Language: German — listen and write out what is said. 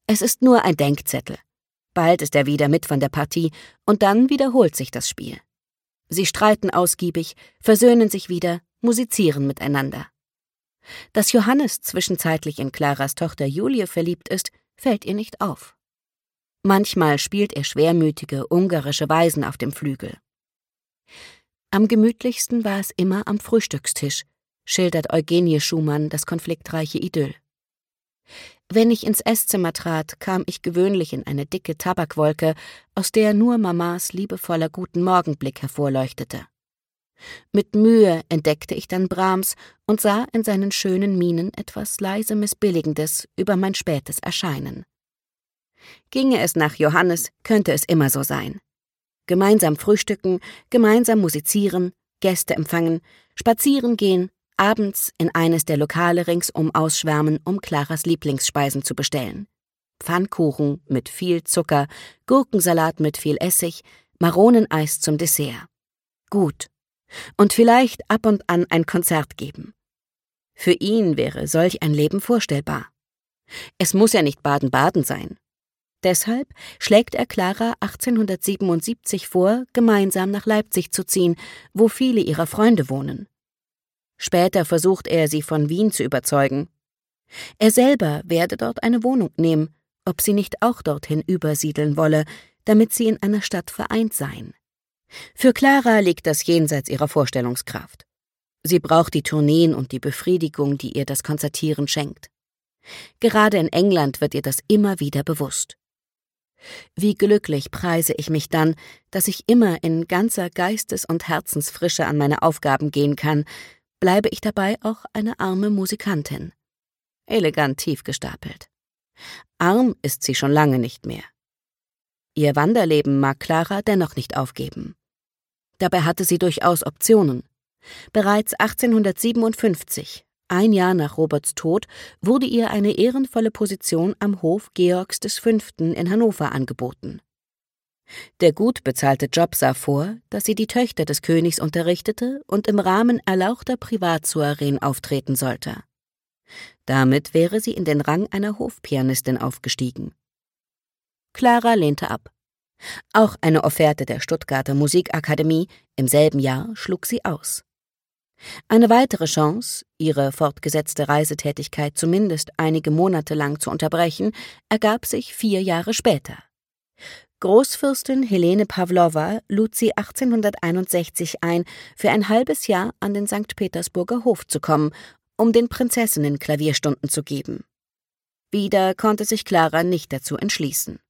Es ist nur ein Denkzettel. Bald ist er wieder mit von der Partie und dann wiederholt sich das Spiel. Sie streiten ausgiebig, versöhnen sich wieder, musizieren miteinander. Dass Johannes zwischenzeitlich in Claras Tochter Julie verliebt ist, fällt ihr nicht auf. Manchmal spielt er schwermütige ungarische Weisen auf dem Flügel. Am gemütlichsten war es immer am Frühstückstisch, schildert Eugenie Schumann das konfliktreiche Idyll. Wenn ich ins Esszimmer trat, kam ich gewöhnlich in eine dicke Tabakwolke, aus der nur Mamas liebevoller Guten-Morgen-Blick hervorleuchtete. Mit Mühe entdeckte ich dann Brahms und sah in seinen schönen Mienen etwas leise Missbilligendes über mein spätes Erscheinen. Ginge es nach Johannes, könnte es immer so sein. Gemeinsam frühstücken, gemeinsam musizieren, Gäste empfangen, spazieren gehen, abends in eines der Lokale ringsum ausschwärmen, um Claras Lieblingsspeisen zu bestellen. Pfannkuchen mit viel Zucker, Gurkensalat mit viel Essig, Maroneneis zum Dessert. Gut. Und vielleicht ab und an ein Konzert geben. Für ihn wäre solch ein Leben vorstellbar. Es muss ja nicht Baden-Baden sein. Deshalb schlägt er Clara 1877 vor, gemeinsam nach Leipzig zu ziehen, wo viele ihrer Freunde wohnen. Später versucht er, sie von Wien zu überzeugen. Er selber werde dort eine Wohnung nehmen, ob sie nicht auch dorthin übersiedeln wolle, damit sie in einer Stadt vereint seien. Für Clara liegt das jenseits ihrer Vorstellungskraft. Sie braucht die Tourneen und die Befriedigung, die ihr das Konzertieren schenkt. Gerade in England wird ihr das immer wieder bewusst. Wie glücklich preise ich mich dann, dass ich immer in ganzer Geistes- und Herzensfrische an meine Aufgaben gehen kann, bleibe ich dabei auch eine arme Musikantin. Elegant tief gestapelt. Arm ist sie schon lange nicht mehr. Ihr Wanderleben mag Clara dennoch nicht aufgeben. Dabei hatte sie durchaus Optionen. Bereits 1857, ein Jahr nach Roberts Tod, wurde ihr eine ehrenvolle Position am Hof Georgs V. in Hannover angeboten. Der gut bezahlte Job sah vor, dass sie die Töchter des Königs unterrichtete und im Rahmen erlauchter Privatsoireen auftreten sollte. Damit wäre sie in den Rang einer Hofpianistin aufgestiegen. Clara lehnte ab. Auch eine Offerte der Stuttgarter Musikakademie im selben Jahr schlug sie aus. Eine weitere Chance, ihre fortgesetzte Reisetätigkeit zumindest einige Monate lang zu unterbrechen, ergab sich 4 Jahre später. Großfürstin Helene Pawlowa lud sie 1861 ein, für ein halbes Jahr an den St. Petersburger Hof zu kommen, um den Prinzessinnen Klavierstunden zu geben. Wieder konnte sich Clara nicht dazu entschließen.